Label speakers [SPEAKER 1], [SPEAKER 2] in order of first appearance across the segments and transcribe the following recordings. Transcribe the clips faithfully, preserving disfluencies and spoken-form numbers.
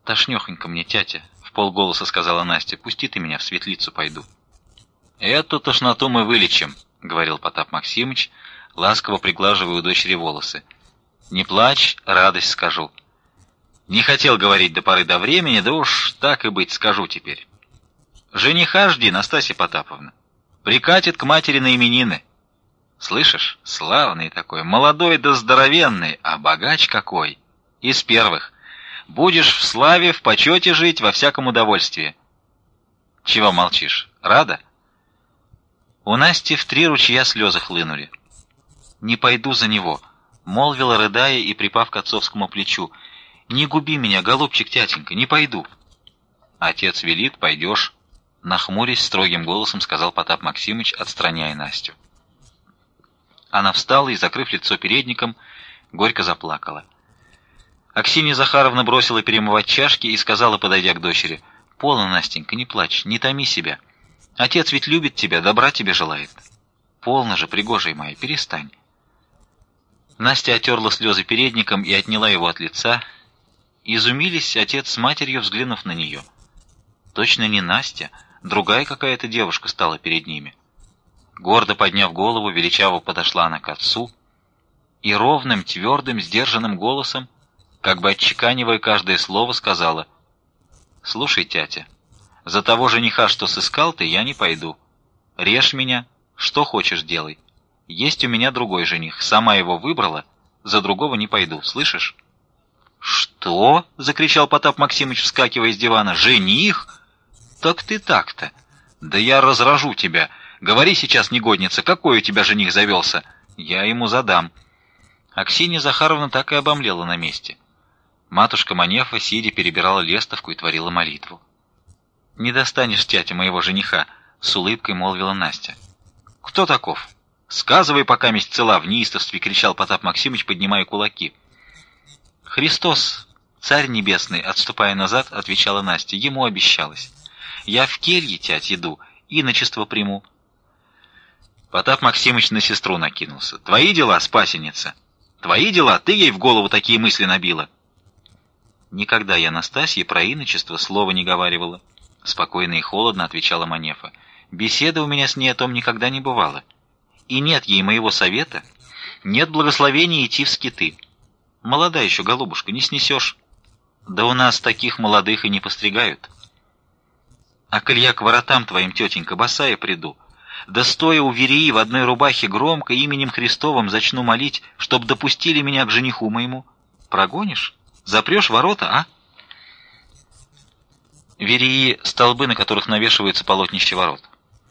[SPEAKER 1] «Тошнёхонько мне, тятя», — вполголоса сказала Настя. «Пусти ты меня, в светлицу пойду». «Эту тошноту мы вылечим», — говорил Потап Максимыч, ласково приглаживая у дочери волосы. «Не плачь, радость скажу. Не хотел говорить до поры до времени, да уж так и быть, скажу теперь. Жениха жди, Настасья Потаповна. Прикатит к матери на именины. Слышишь, славный такой, молодой да здоровенный, а богач какой. Из первых. Будешь в славе, в почете жить, во всяком удовольствии. Чего молчишь? Рада?» У Насти в три ручья слезы хлынули. «Не пойду за него», — молвила, рыдая и припав к отцовскому плечу. «Не губи меня, голубчик, тятенька, не пойду». «Отец велит, пойдешь», — нахмурясь строгим голосом сказал Потап Максимыч, отстраняя Настю. Она встала и, закрыв лицо передником, горько заплакала. Аксинья Захаровна бросила перемывать чашки и сказала, подойдя к дочери: «Полно, Настенька, не плачь, не томи себя. Отец ведь любит тебя, добра тебе желает. Полно же, пригожая моя, перестань». Настя отерла слезы передником и отняла его от лица. Изумились отец с матерью, взглянув на нее. Точно не Настя, другая какая-то девушка стала перед ними. Гордо подняв голову, величаво подошла она к отцу и ровным, твердым, сдержанным голосом, как бы отчеканивая каждое слово, сказала: «Слушай, тятя, за того жениха, что сыскал ты, я не пойду. Режь меня, что хочешь делай. Есть у меня другой жених, сама его выбрала, за другого не пойду, слышишь?» «Что?» — закричал Потап Максимыч, вскакивая с дивана. «Жених? Так ты так-то! Да я разражу тебя! Говори сейчас, негодница, какой у тебя жених завелся? Я ему задам». Аксинья Захаровна так и обомлела на месте. Матушка Манефа, сидя, перебирала лестовку и творила молитву. «Не достанешь, тятя, моего жениха», — с улыбкой молвила Настя. «Кто таков? Сказывай, пока месть цела», — в неистовстве кричал Потап Максимыч, поднимая кулаки. «Христос, Царь Небесный», — отступая назад, отвечала Настя. «Ему обещалось. Я в келье, тять, иду, иночество приму». Потап Максимыч на сестру накинулся. «Твои дела, спасенница? Твои дела? Ты ей в голову такие мысли набила?» «Никогда я Настасье про иночество слова не говаривала», — спокойно и холодно отвечала Манефа. «Беседа у меня с ней о том никогда не бывала. И нет ей моего совета, нет благословения идти в скиты. Молода еще, голубушка, не снесешь. Да у нас таких молодых и не постригают. А коль я к воротам твоим, тетенька, босая приду, да стоя у верии в одной рубахе громко именем Христовым зачну молить, чтоб допустили меня к жениху моему, прогонишь? Запрешь ворота, а?» Верии — столбы, на которых навешиваются полотнища ворот.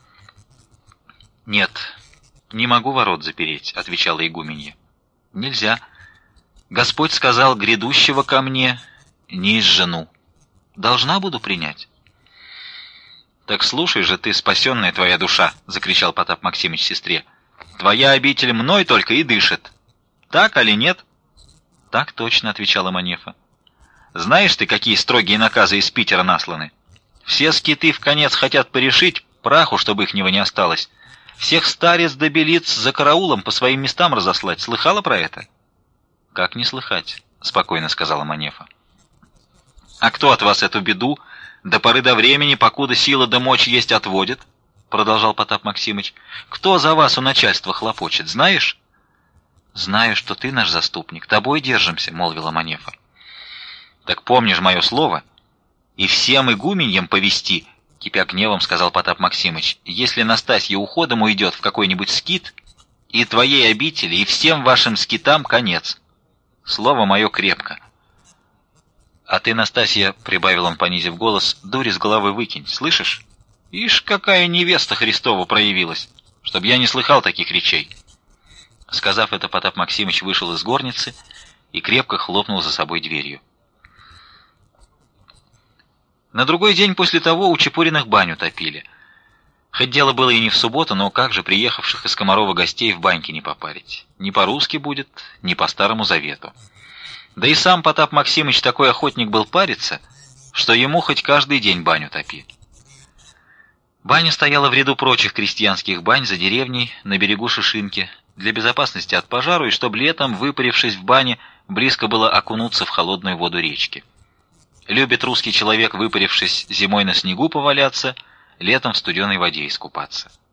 [SPEAKER 1] «Нет, не могу ворот запереть», — отвечала игуменья. «Нельзя. Господь сказал: грядущего ко мне не из жену. Должна буду принять». «Так слушай же ты, спасенная твоя душа», — закричал Потап Максимыч сестре. «Твоя обитель мной только и дышит. Так али нет?» «Так точно», — отвечала Манефа. «Знаешь ты, какие строгие наказы из Питера насланы? Все скиты в конец хотят порешить, праху, чтобы их него не осталось. Всех старец да белиц за караулом по своим местам разослать. Слыхала про это?» «Как не слыхать?» — спокойно сказала Манефа. «А кто от вас эту беду до поры до времени, покуда сила да мочь есть, отводит?» — продолжал Потап Максимыч. «Кто за вас у начальства хлопочет, знаешь?» «Знаю, что ты наш заступник, тобой держимся», — молвила Манефа. «Так помнишь мое слово? И всем игуменьям повести», — кипя гневом сказал Потап Максимыч. «Если Настасья уходом уйдет в какой-нибудь скит, и твоей обители, и всем вашим скитам конец. Слово мое крепко. А ты, Настасья, — прибавил он, понизив голос, — дури с головы выкинь, слышишь? Ишь, какая невеста Христова проявилась, чтоб я не слыхал таких речей». Сказав это, Потап Максимыч вышел из горницы и крепко хлопнул за собой дверью. На другой день после того у Чепуриных баню топили. Хоть дело было и не в субботу, но как же приехавших из Комарова гостей в баньке не попарить? Не по-русски будет, не по Старому Завету. Да и сам Потап Максимыч такой охотник был париться, что ему хоть каждый день баню топи. Баня стояла в ряду прочих крестьянских бань за деревней на берегу Шишинки, для безопасности от пожару и чтобы летом, выпарившись в бане, близко было окунуться в холодную воду речки. Любит русский человек, выпарившись, зимой на снегу поваляться, летом в студеной воде искупаться.